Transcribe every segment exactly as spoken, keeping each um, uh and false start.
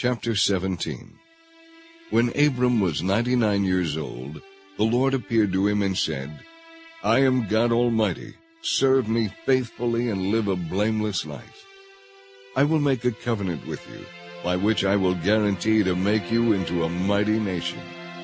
Chapter seventeen. When Abram was ninety-nine years old, the Lord appeared to him and said, I am God Almighty. Serve me faithfully and live a blameless life. I will make a covenant with you, by which I will guarantee to make you into a mighty nation.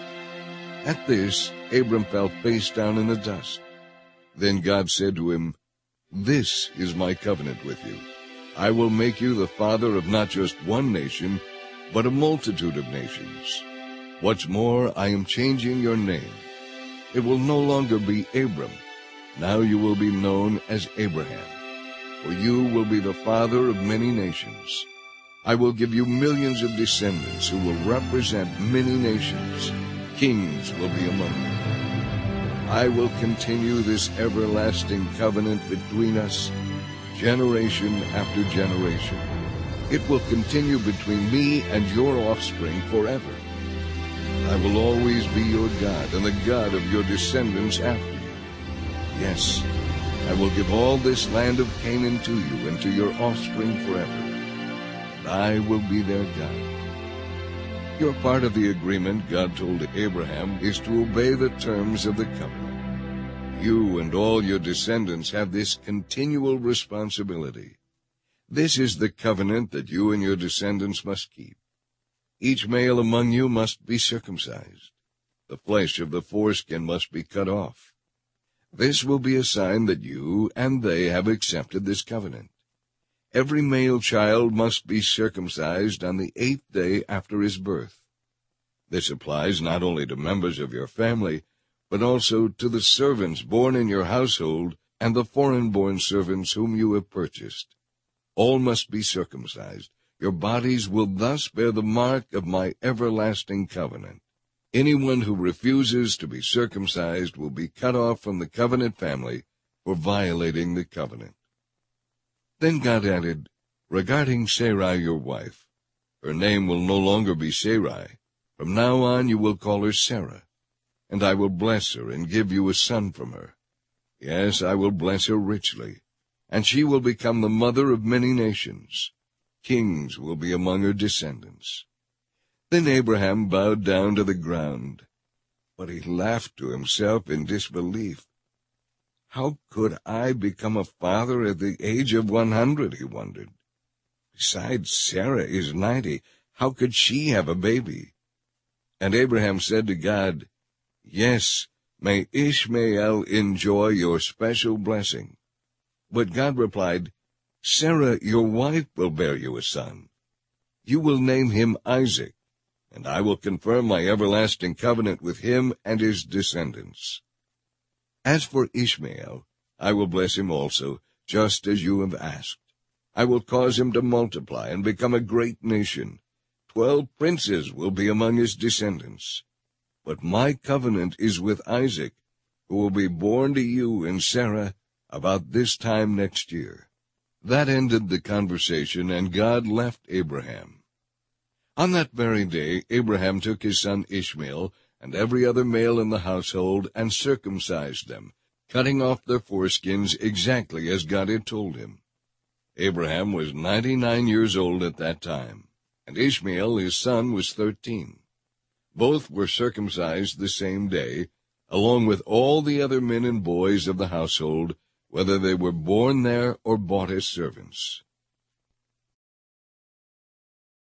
At this, Abram fell face down in the dust. Then God said to him, This is my covenant with you. I will make you the father of not just one nation, but a multitude of nations. What's more, I am changing your name. It will no longer be Abram. Now you will be known as Abraham, for you will be the father of many nations. I will give you millions of descendants who will represent many nations. Kings will be among them. I will continue this everlasting covenant between us, generation after generation. It will continue between me and your offspring forever. I will always be your God and the God of your descendants after you. Yes, I will give all this land of Canaan to you and to your offspring forever, and I will be their God. Your part of the agreement, God told Abraham, is to obey the terms of the covenant. You and all your descendants have this continual responsibility. This is the covenant that you and your descendants must keep. Each male among you must be circumcised. The flesh of the foreskin must be cut off. This will be a sign that you and they have accepted this covenant. Every male child must be circumcised on the eighth day after his birth. This applies not only to members of your family, but also to the servants born in your household and the foreign-born servants whom you have purchased. All must be circumcised. Your bodies will thus bear the mark of my everlasting covenant. Anyone who refuses to be circumcised will be cut off from the covenant family for violating the covenant. Then God added, Regarding Sarai your wife, her name will no longer be Sarai. From now on you will call her Sarah, and I will bless her and give you a son from her. Yes, I will bless her richly, and she will become the mother of many nations. Kings will be among her descendants. Then Abraham bowed down to the ground, but he laughed to himself in disbelief. How could I become a father at the age of one hundred, he wondered. Besides, Sarah is ninety. How could she have a baby? And Abraham said to God, Yes, may Ishmael enjoy your special blessing. But God replied, Sarah, your wife, will bear you a son. You will name him Isaac, and I will confirm my everlasting covenant with him and his descendants. As for Ishmael, I will bless him also, just as you have asked. I will cause him to multiply and become a great nation. Twelve princes will be among his descendants. But my covenant is with Isaac, who will be born to you and Sarah about this time next year. That ended the conversation, and God left Abraham. On that very day, Abraham took his son Ishmael and every other male in the household and circumcised them, cutting off their foreskins exactly as God had told him. Abraham was ninety-nine years old at that time, and Ishmael, his son, was thirteen. Both were circumcised the same day, along with all the other men and boys of the household, whether they were born there or bought as servants.